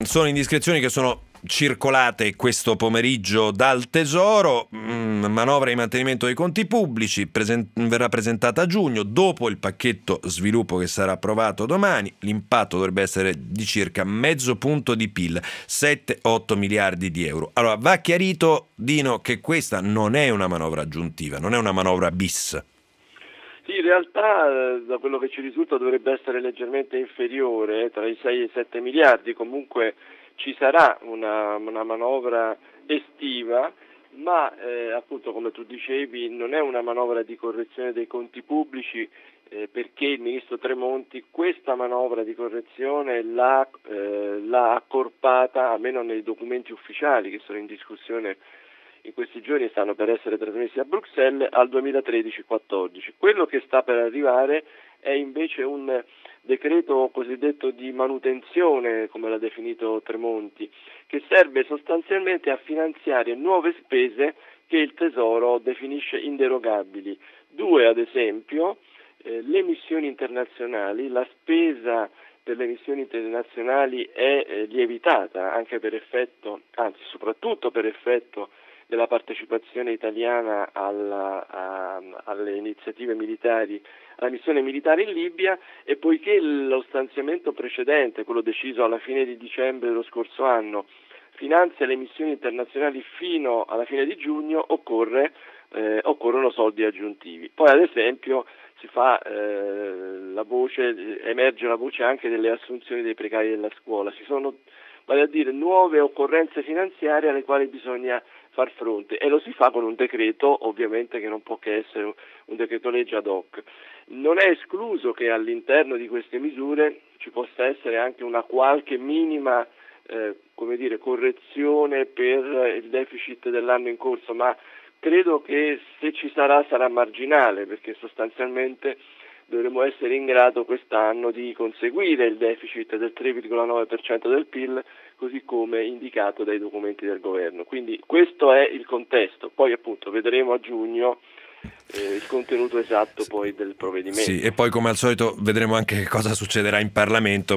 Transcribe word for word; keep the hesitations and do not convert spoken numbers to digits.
Sono indiscrezioni che sono circolate questo pomeriggio dal Tesoro. mm, manovra di mantenimento dei conti pubblici presen- verrà presentata a giugno dopo il pacchetto sviluppo che sarà approvato domani. L'impatto dovrebbe essere di circa mezzo punto di P I L, sette otto miliardi di euro. Allora va chiarito, Dino, che questa non è una manovra aggiuntiva, non è una manovra bis. Sì, in realtà eh, da quello che ci risulta dovrebbe essere leggermente inferiore, eh, tra i sei e i sette miliardi, comunque ci sarà una, una manovra estiva, ma eh, appunto come tu dicevi non è una manovra di correzione dei conti pubblici, eh, perché il ministro Tremonti questa manovra di correzione l'ha, eh, l'ha accorpata, almeno nei documenti ufficiali che sono in discussione in questi giorni, stanno per essere trasmessi a Bruxelles, al duemilatredici quattordici. Quello che sta per arrivare è invece un decreto cosiddetto di manutenzione, come l'ha definito Tremonti, che serve sostanzialmente a finanziare nuove spese che il Tesoro definisce inderogabili. Due, ad esempio, eh, le missioni internazionali, la spesa per le missioni internazionali è eh, lievitata anche per effetto, anzi soprattutto per effetto della partecipazione italiana alla, a, alle iniziative militari, alla missione militare in Libia, e poiché lo stanziamento precedente, quello deciso alla fine di dicembre dello scorso anno, finanzia le missioni internazionali fino alla fine di giugno, occorre, eh, occorrono soldi aggiuntivi. Poi ad esempio si fa eh, la voce, emerge la voce anche delle assunzioni dei precari della scuola, si sono, vale a dire, nuove occorrenze finanziarie alle quali bisogna far fronte, e lo si fa con un decreto ovviamente che non può che essere un decreto legge ad hoc. Non è escluso che all'interno di queste misure ci possa essere anche una qualche minima eh, come dire, correzione per il deficit dell'anno in corso, ma credo che se ci sarà sarà marginale, perché sostanzialmente dovremo essere in grado quest'anno di conseguire il deficit del tre virgola nove per cento del P I L, così come indicato dai documenti del governo. Quindi questo è il contesto, poi appunto vedremo a giugno eh, il contenuto esatto poi del provvedimento. Sì, e poi come al solito vedremo anche cosa succederà in Parlamento.